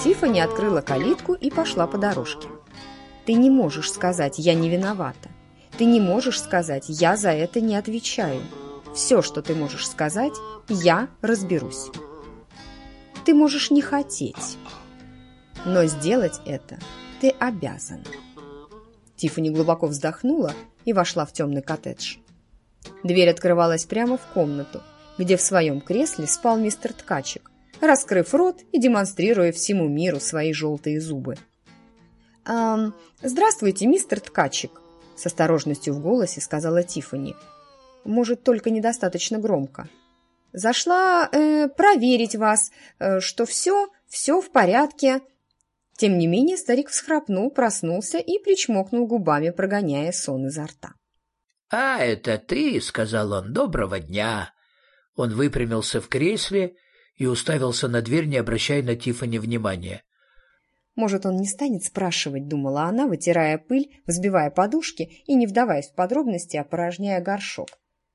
Тиффани открыла калитку и пошла по дорожке. «Ты не можешь сказать «я не виновата». Ты не можешь сказать «я за это не отвечаю». Все, что ты можешь сказать, «я разберусь». Ты можешь не хотеть, но сделать это ты обязан». Тиффани глубоко вздохнула и вошла в темный коттедж. Дверь открывалась прямо в комнату, где в своем кресле спал мистер Ткачик, раскрыв рот и демонстрируя всему миру свои желтые зубы. «Здравствуйте, мистер Ткачик», — с осторожностью в голосе сказала Тиффани. «Может, только недостаточно громко. Зашла проверить вас, что все в порядке». Тем не менее старик всхрапнул, проснулся и причмокнул губами, прогоняя сон изо рта. «А, это ты?» — сказал он. «Доброго дня!» Он выпрямился в кресле и уставился на дверь, не обращая на Тиффани внимания. «Может, он не станет спрашивать», — думала она, вытирая пыль, взбивая подушки и не вдаваясь в подробности, опорожняя горшок.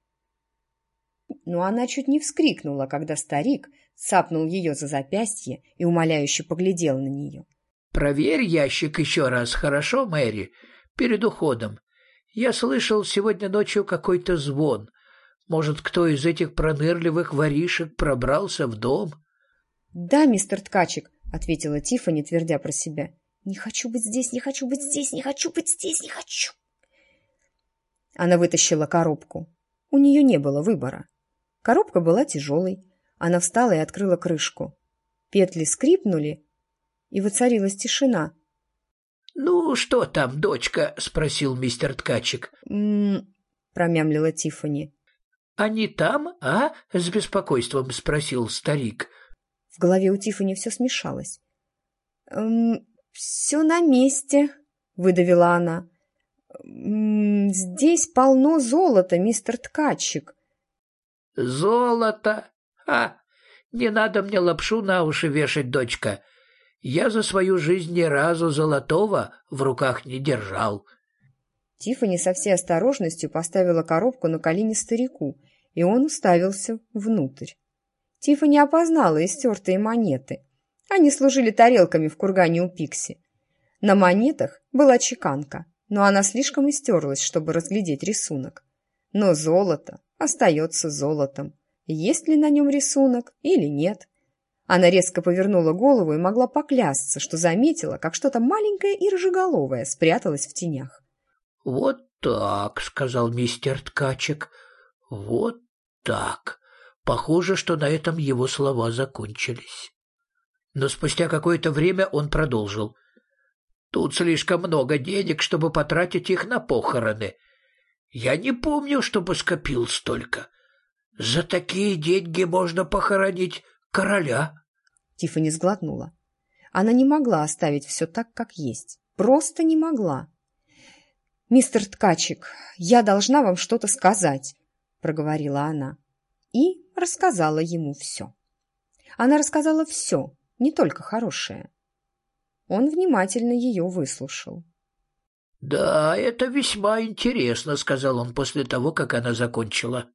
Но она чуть не вскрикнула, когда старик цапнул ее за запястье и умоляюще поглядел на нее. «Проверь ящик еще раз, хорошо, Мэри, перед уходом. Я слышал сегодня ночью какой-то звон. Может, кто из этих пронырливых воришек пробрался в дом?» «Да, мистер Ткачик», — ответила Тиффани, твердя про себя. «Не хочу быть здесь, не хочу быть здесь, не хочу быть здесь, не хочу». Она вытащила коробку. У нее не было выбора. Коробка была тяжелой. Она встала и открыла крышку. Петли скрипнули, и воцарилась тишина. «Ну, что там, дочка?» — спросил мистер Ткачик. Промямлила Тиффани. «Они там, а?» — с беспокойством спросил старик. В голове у Тиффани все смешалось. «Все на месте», — выдавила она. «Здесь полно золота, мистер Ткачик». «Золото? Не надо мне лапшу на уши вешать, дочка. Я за свою жизнь ни разу золотого в руках не держал». Тиффани со всей осторожностью поставила коробку на колени старику, и он уставился внутрь. Тиффани опознала истертые монеты. Они служили тарелками в кургане у Пикси. На монетах была чеканка, но она слишком истерлась, чтобы разглядеть рисунок. Но золото остается золотом, есть ли на нем рисунок или нет. Она резко повернула голову и могла поклясться, что заметила, как что-то маленькое и рыжеголовое спряталось в тенях. «Вот так», — сказал мистер Ткачик, — «вот так». Похоже, что на этом его слова закончились. Но спустя какое-то время он продолжил. «Тут слишком много денег, чтобы потратить их на похороны. Я не помню, чтобы скопил столько. За такие деньги можно похоронить короля». Тиффани сглотнула. Она не могла оставить все так, как есть. Просто не могла. «Мистер Ткачик, я должна вам что-то сказать», — проговорила она. И рассказала ему все. Она рассказала все, не только хорошее. Он внимательно ее выслушал. «Да, это весьма интересно», — сказал он после того, как она закончила.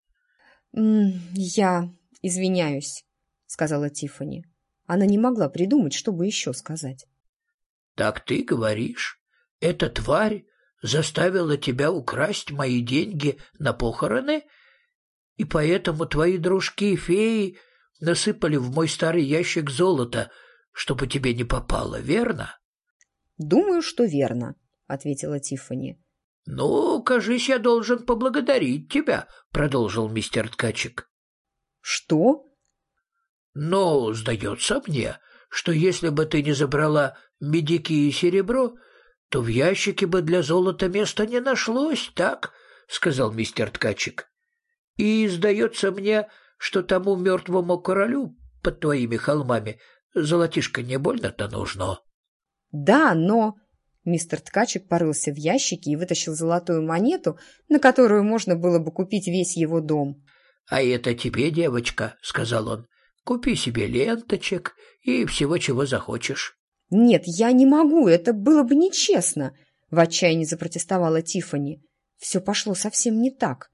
«Я извиняюсь», — сказала Тиффани. Она не могла придумать, что бы еще сказать. «Так ты говоришь, эта тварь заставила тебя украсть мои деньги на похороны, и поэтому твои дружки-феи насыпали в мой старый ящик золота, чтобы тебе не попало, верно?» «Думаю, что верно», — ответила Тиффани. «Ну, кажись, я должен поблагодарить тебя», — продолжил мистер Ткачик. «Что?» «Ну, сдается мне, что если бы ты не забрала медики и серебро, то в ящике бы для золота места не нашлось, так?» — сказал мистер Ткачик. «И сдается мне, что тому мертвому королю под твоими холмами золотишко не больно-то нужно». «Да, но...» Мистер Ткачик порылся в ящике и вытащил золотую монету, на которую можно было бы купить весь его дом. «А это тебе, девочка», — сказал он. «Купи себе ленточек и всего, чего захочешь». «Нет, я не могу, это было бы нечестно», — в отчаянии запротестовала Тиффани. Все пошло совсем не так.